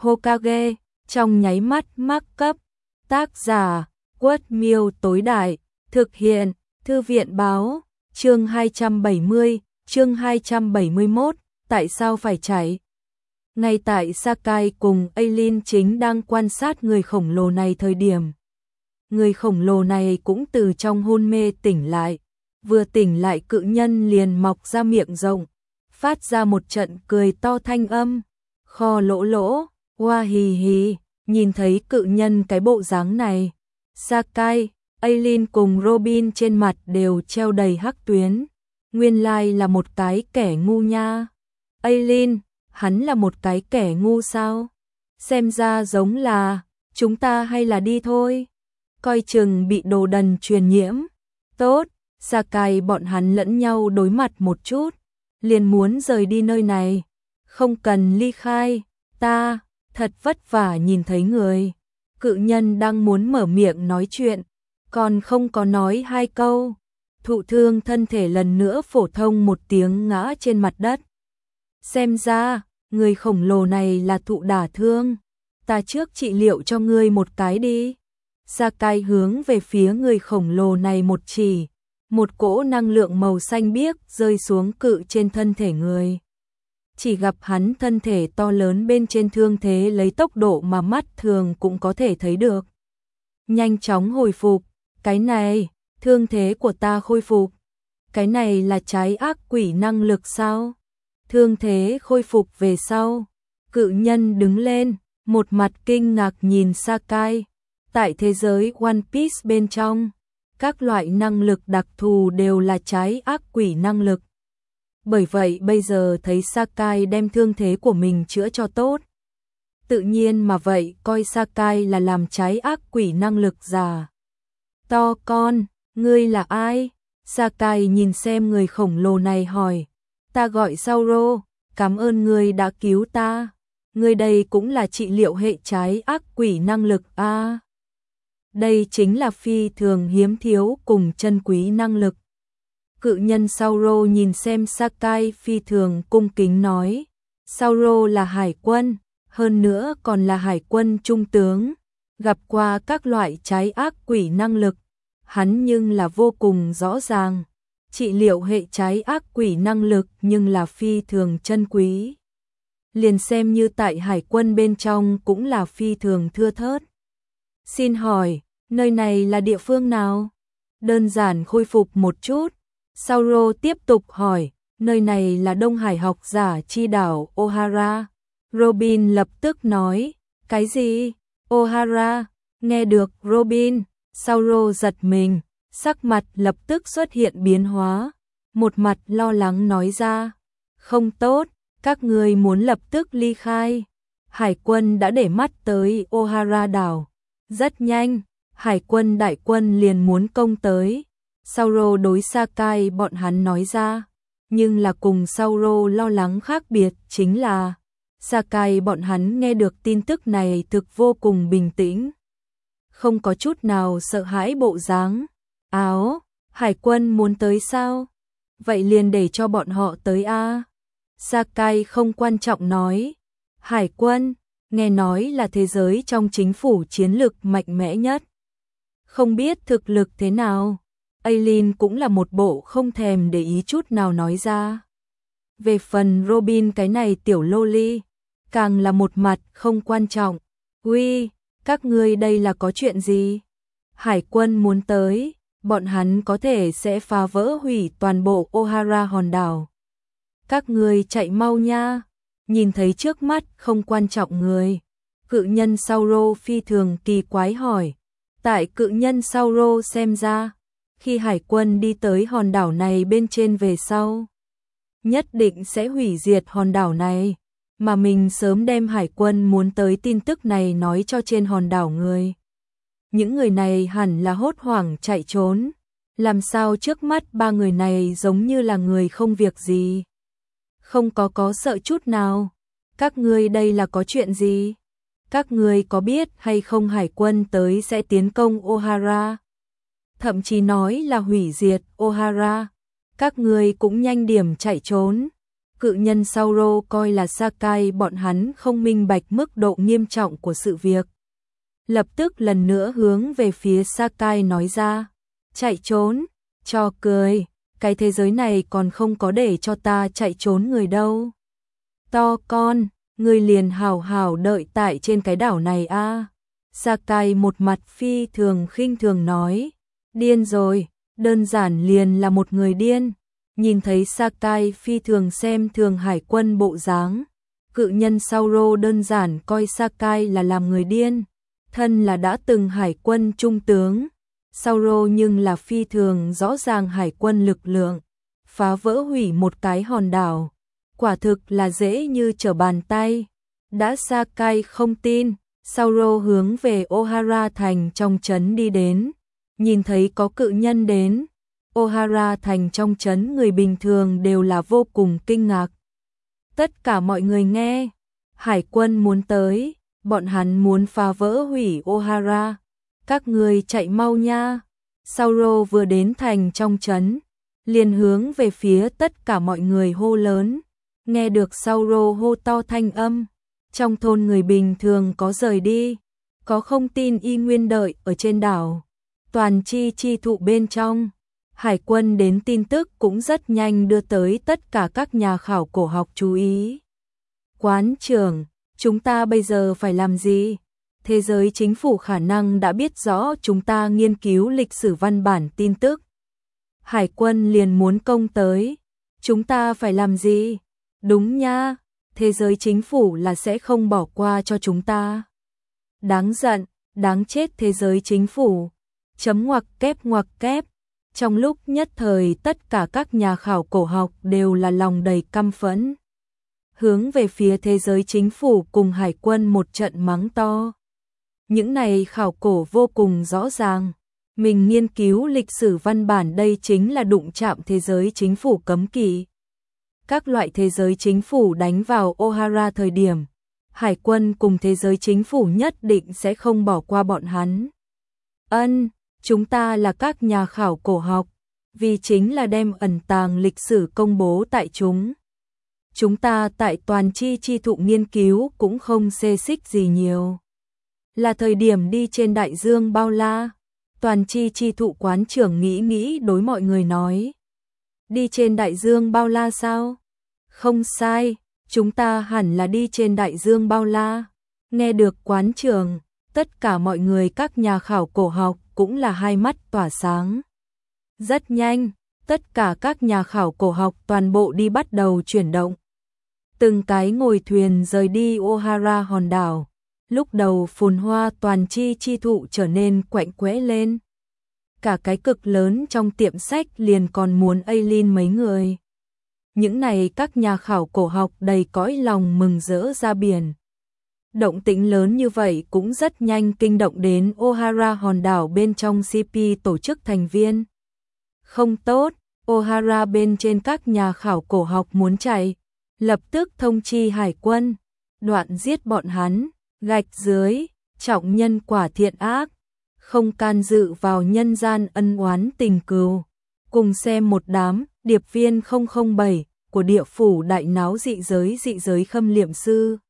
Hokage, trong nháy mắt mắc cấp. Tác giả, Quất Miêu tối đại, thực hiện, Thư viện báo, chương 270, chương 271, tại sao phải chạy? Ngay tại Sakai cùng Aileen chính đang quan sát người khổng lồ này thời điểm. Người khổng lồ này cũng từ trong hôn mê tỉnh lại, vừa tỉnh lại cự nhân liền mọc ra miệng rộng, phát ra một trận cười to thanh âm, kho lỗ lỗ, hoa hì hì, nhìn thấy cự nhân cái bộ dáng này. Sakai, Aileen cùng Robin trên mặt đều treo đầy hắc tuyến, nguyên lai là một cái kẻ ngu nha. Aileen, hắn là một cái kẻ ngu sao? Xem ra giống là, chúng ta hay là đi thôi, coi chừng bị đồ đần truyền nhiễm. Tốt, Sakai bọn hắn lẫn nhau đối mặt một chút, liền muốn rời đi nơi này. Không cần ly khai, ta thật vất vả nhìn thấy người. Cự nhân đang muốn mở miệng nói chuyện, còn không có nói hai câu, thụ thương thân thể lần nữa phổ thông một tiếng ngã trên mặt đất. Xem ra, người khổng lồ này là thụ đả thương, ta trước trị liệu cho ngươi một cái đi. Sakai hướng về phía người khổng lồ này một chỉ, một cỗ năng lượng màu xanh biếc rơi xuống cự trên thân thể người. Chỉ gặp hắn thân thể to lớn bên trên thương thế lấy tốc độ mà mắt thường cũng có thể thấy được. Nhanh chóng hồi phục, cái này, thương thế của ta khôi phục. Cái này là trái ác quỷ năng lực sao? Thương thế khôi phục về sau. Cự nhân đứng lên, một mặt kinh ngạc nhìn Sakai. Tại thế giới One Piece bên trong, các loại năng lực đặc thù đều là trái ác quỷ năng lực. Bởi vậy bây giờ thấy Sakai đem thương thế của mình chữa cho tốt, tự nhiên mà vậy coi Sakai là làm trái ác quỷ năng lực giả. To con, ngươi là ai? Sakai nhìn xem người khổng lồ này hỏi. Ta gọi Sauro, cảm ơn ngươi đã cứu ta. Ngươi đây cũng là trị liệu hệ trái ác quỷ năng lực a. Đây chính là phi thường hiếm thiếu cùng chân quý năng lực. Cự nhân Sauro nhìn xem Sakai phi thường cung kính nói. Sauro là hải quân, hơn nữa còn là hải quân trung tướng, gặp qua các loại trái ác quỷ năng lực, hắn nhưng là vô cùng rõ ràng. Trị liệu hệ trái ác quỷ năng lực nhưng là phi thường chân quý. Liền xem như tại hải quân bên trong cũng là phi thường thưa thớt. Xin hỏi, nơi này là địa phương nào? Đơn giản khôi phục một chút. Sauro tiếp tục hỏi, nơi này là Đông Hải học giả chi đảo Ohara. Robin lập tức nói, cái gì? Ohara, nghe được Robin, Sauro giật mình, sắc mặt lập tức xuất hiện biến hóa, một mặt lo lắng nói ra, không tốt, các ngươi muốn lập tức ly khai. Hải quân đã để mắt tới Ohara đảo, rất nhanh, hải quân đại quân liền muốn công tới. Sauro đối Sakai bọn hắn nói ra, nhưng là cùng Sauro lo lắng khác biệt chính là Sakai bọn hắn nghe được tin tức này thực vô cùng bình tĩnh, không có chút nào sợ hãi bộ dáng. Áo, hải quân muốn tới sao? Vậy liền để cho bọn họ tới a. Sakai không quan trọng nói, hải quân, nghe nói là thế giới trong chính phủ chiến lược mạnh mẽ nhất. Không biết thực lực thế nào? Aileen cũng là một bộ không thèm để ý chút nào nói ra. Về phần Robin cái này tiểu loli, càng là một mặt không quan trọng. Uy, các ngươi đây là có chuyện gì? Hải quân muốn tới, bọn hắn có thể sẽ phá vỡ hủy toàn bộ Ohara hòn đảo. Các ngươi chạy mau nha. Nhìn thấy trước mắt không quan trọng người, cự nhân Sauro phi thường kỳ quái hỏi. Tại cự nhân Sauro xem ra, khi hải quân đi tới hòn đảo này bên trên về sau, nhất định sẽ hủy diệt hòn đảo này, mà mình sớm đem hải quân muốn tới tin tức này nói cho trên hòn đảo người. Những người này hẳn là hốt hoảng chạy trốn, làm sao trước mắt ba người này giống như là người không việc gì. Không có sợ chút nào. Các ngươi đây là có chuyện gì? Các ngươi có biết hay không hải quân tới sẽ tiến công Ohara? Thậm chí nói là hủy diệt Ohara. Các ngươi cũng nhanh điểm chạy trốn. Cự nhân Sauro coi là Sakai bọn hắn không minh bạch mức độ nghiêm trọng của sự việc. Lập tức lần nữa hướng về phía Sakai nói ra, chạy trốn, cho cười, cái thế giới này còn không có để cho ta chạy trốn người đâu. To con, người liền hào hào đợi tại trên cái đảo này a. Sakai một mặt phi thường khinh thường nói, điên rồi, đơn giản liền là một người điên. Nhìn thấy Sakai phi thường xem thường hải quân bộ dáng, cự nhân Sauro đơn giản coi Sakai là làm người điên. Thân là đã từng hải quân trung tướng, Sauro nhưng là phi thường rõ ràng hải quân lực lượng, phá vỡ hủy một cái hòn đảo, quả thực là dễ như trở bàn tay. Đã Sakai không tin, Sauro hướng về Ohara thành trong trấn đi đến, nhìn thấy có cự nhân đến, Ohara thành trong trấn người bình thường đều là vô cùng kinh ngạc. Tất cả mọi người nghe, hải quân muốn tới, bọn hắn muốn phá vỡ hủy Ohara, các người chạy mau nha. Sauro vừa đến thành trong trấn, liền hướng về phía tất cả mọi người hô lớn. Nghe được Sauro hô to thanh âm, trong thôn người bình thường có rời đi, có không tin y nguyên đợi ở trên đảo. Toàn chi thụ bên trong, hải quân đến tin tức cũng rất nhanh đưa tới tất cả các nhà khảo cổ học chú ý. Quán trưởng, chúng ta bây giờ phải làm gì? Thế giới chính phủ khả năng đã biết rõ chúng ta nghiên cứu lịch sử văn bản tin tức. Hải quân liền muốn công tới. Chúng ta phải làm gì? Đúng nha, thế giới chính phủ là sẽ không bỏ qua cho chúng ta. Đáng giận, đáng chết thế giới chính phủ. Chấm ngoặc kép. Trong lúc nhất thời tất cả các nhà khảo cổ học đều là lòng đầy căm phẫn. Hướng về phía thế giới chính phủ cùng hải quân một trận mắng to. Những này khảo cổ vô cùng rõ ràng. Mình nghiên cứu lịch sử văn bản đây chính là đụng chạm thế giới chính phủ cấm kỵ. Các loại thế giới chính phủ đánh vào Ohara thời điểm, hải quân cùng thế giới chính phủ nhất định sẽ không bỏ qua bọn hắn. Chúng ta là các nhà khảo cổ học, vì chính là đem ẩn tàng lịch sử công bố tại chúng. Chúng ta tại toàn chi thụ nghiên cứu cũng không xê xích gì nhiều. Là thời điểm đi trên đại dương bao la. Toàn chi thụ quán trưởng nghĩ đối mọi người nói. Đi trên đại dương bao la sao? Không sai, chúng ta hẳn là đi trên đại dương bao la. Nghe được quán trưởng, tất cả mọi người các nhà khảo cổ học cũng là hai mắt tỏa sáng. Rất nhanh, tất cả các nhà khảo cổ học toàn bộ đi bắt đầu chuyển động. Từng cái ngồi thuyền rời đi Ohara hòn đảo. Lúc đầu phồn hoa toàn chi thụ trở nên quạnh quẽ lên. Cả cái cực lớn trong tiệm sách liền còn muốn Aileen mấy người. Những này các nhà khảo cổ học đầy cõi lòng mừng rỡ ra biển. Động tĩnh lớn như vậy cũng rất nhanh kinh động đến Ohara hòn đảo bên trong CP tổ chức thành viên. Không tốt, Ohara bên trên các nhà khảo cổ học muốn chạy, lập tức thông chi hải quân, đoạn giết bọn hắn, gạch dưới, trọng nhân quả thiện ác, không can dự vào nhân gian ân oán tình cừu. Cùng xem một đám điệp viên 007 của địa phủ đại náo dị giới khâm liệm sư.